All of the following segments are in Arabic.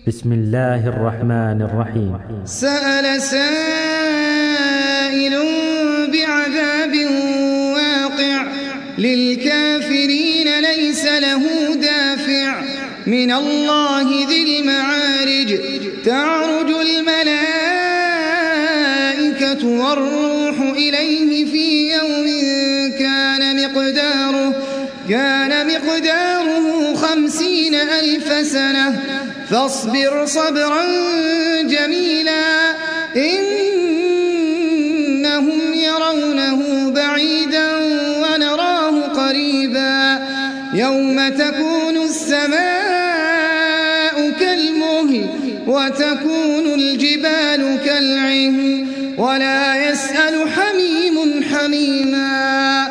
بسم الله الرحمن الرحيم. سأل سائل بعذاب واقع للكافرين ليس له دافع من الله ذي المعارج تعرج الملائكة والروح إليه في يوم كان مقداره 50,000 سنة فاصبر صبرا جميلا إنهم يرونه بعيدا ونراه قريبا يوم تكون السماء كالمهل وتكون الجبال كالعهن ولا يسأل حميم حميما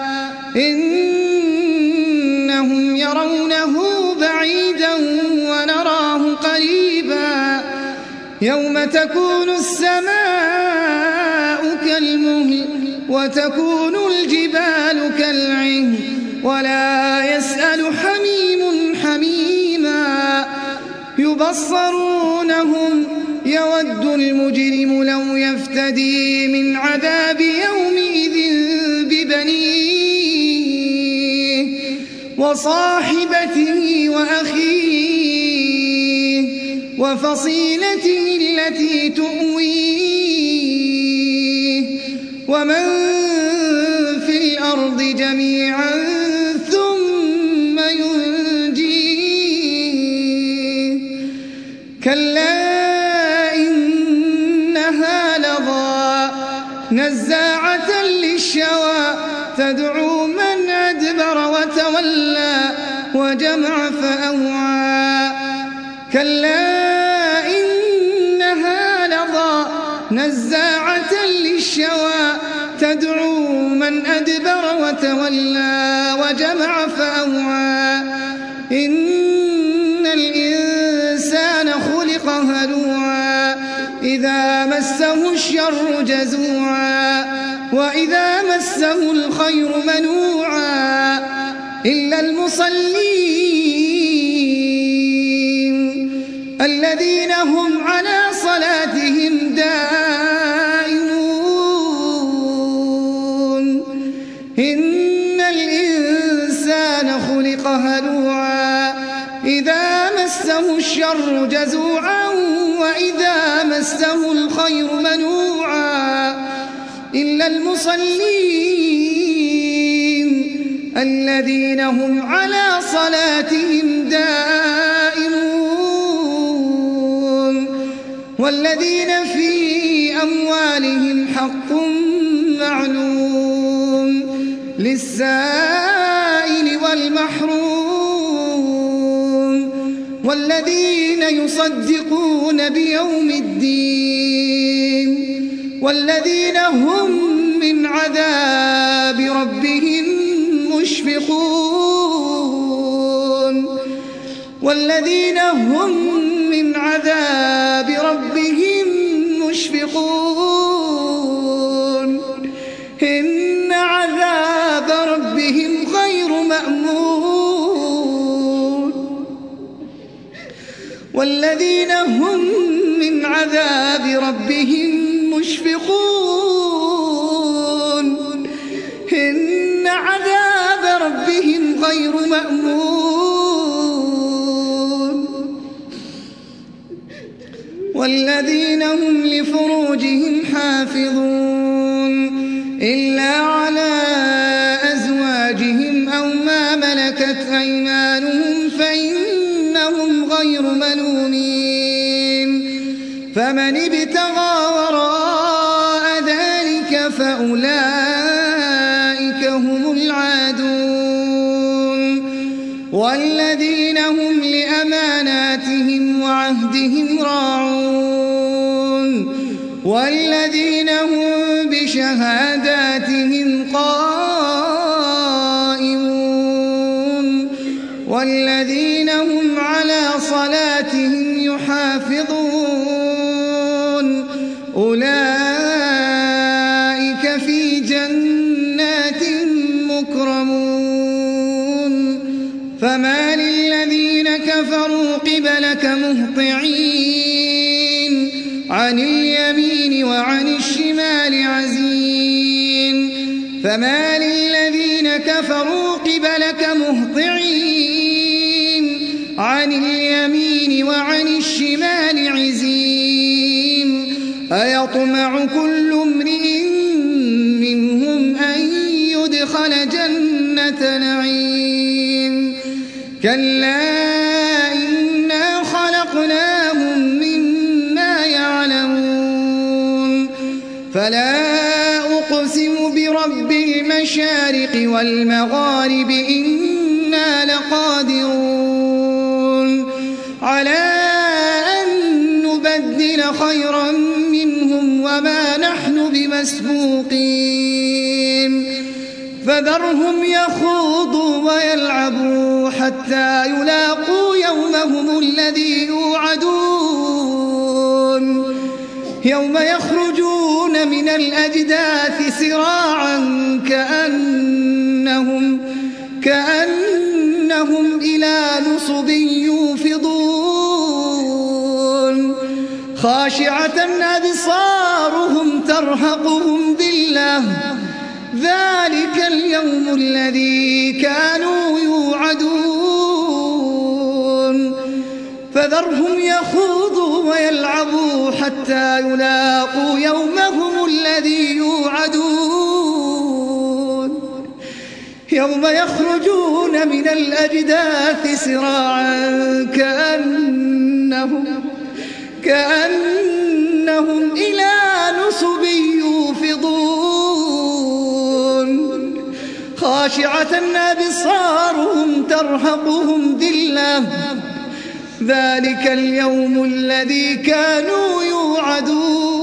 إنهم يرونه بعيدا ونراه قريبا يوم تكون السماء كالمهل وتكون الجبال كالعهن ولا يسأل حميم حميما يبصرونهم يود المجرم لو يفتدي من عذاب يومئذ ببنيه وصاحبته وأخيه وفصيلته التي تؤويه ومن في الأرض جميعا ثم ينجيه كلا إنها لظى نزاعة للشوى تدعو من أدبر وتولى وجمع فأوعى كلا إنها لظى نزاعة للشوى تدعو من أدبر وتولى وجمع فأوعى إن الإنسان خلق هلوعا إذا مسه الشر جزوعا وإذا مسه الخير منوعا إلا المصلين الذين هم على صلاتهم دائمون إن الإنسان خلق هلوعا إذا مسه الشر جزوعا وإذا مسه الخير منوعا إلا المصلين الذين هم على صلاتهم دائمون والذين في أموالهم حق معلوم للسائل والمحروم والذين يصدقون بيوم الدين والذين هم من عذاب ربهم مشفقون والذين هم من عذاب ربهم مشفقون إن عذاب ربهم غير مأمون والذين هم من عذاب ربهم مشفقون إن عذاب ربهم غير مأمون والذين هم لفروجهم حافظون إلا على أزواجهم أو ما ملكت أيمانهم فإنهم غير ملومين فمن ابتغى وراء ذلك فأولئك هم العادون والذين هم لأماناتهم وعهدهم راعون والذين هم بشهاداتهم قائمون والذين هم على صلاتهم يحافظون أولئك في جنات مكرمون فما للذين كفروا قبلك مهطعين عن اليمين وعن الشمال عزين فما للذين كفروا قبلك مهطعين عن اليمين وعن الشمال عزين أيطمع كل امرئ منهم أن يدخل جنة نعيم كلا إنا خلقناهم مما يعلمون فلا أقسم برب المشارق والمغارب إنا لقادرون على أن نبدل خيرا منهم وما نحن بمسبوقين فذرهم يخوضوا ويلعبوا حتى يلاقوا يومهم الذي يوعدون يوم يخرجون من الأجداث سراعا كأنهم إلى نصب يوفضون خاشعة أبصارهم ترهقهم ذلة ذلك اليوم الذي كانوا يوعدون فذرهم يخوضوا ويلعبوا حتى يلاقوا يومهم الذي يوعدون يوم يخرجون من الأجداث سراعا كأنهم إلى نصب يوفضون خاشعة أبصارهم ترهقهم ذلة ذلك اليوم الذي كانوا يوعدون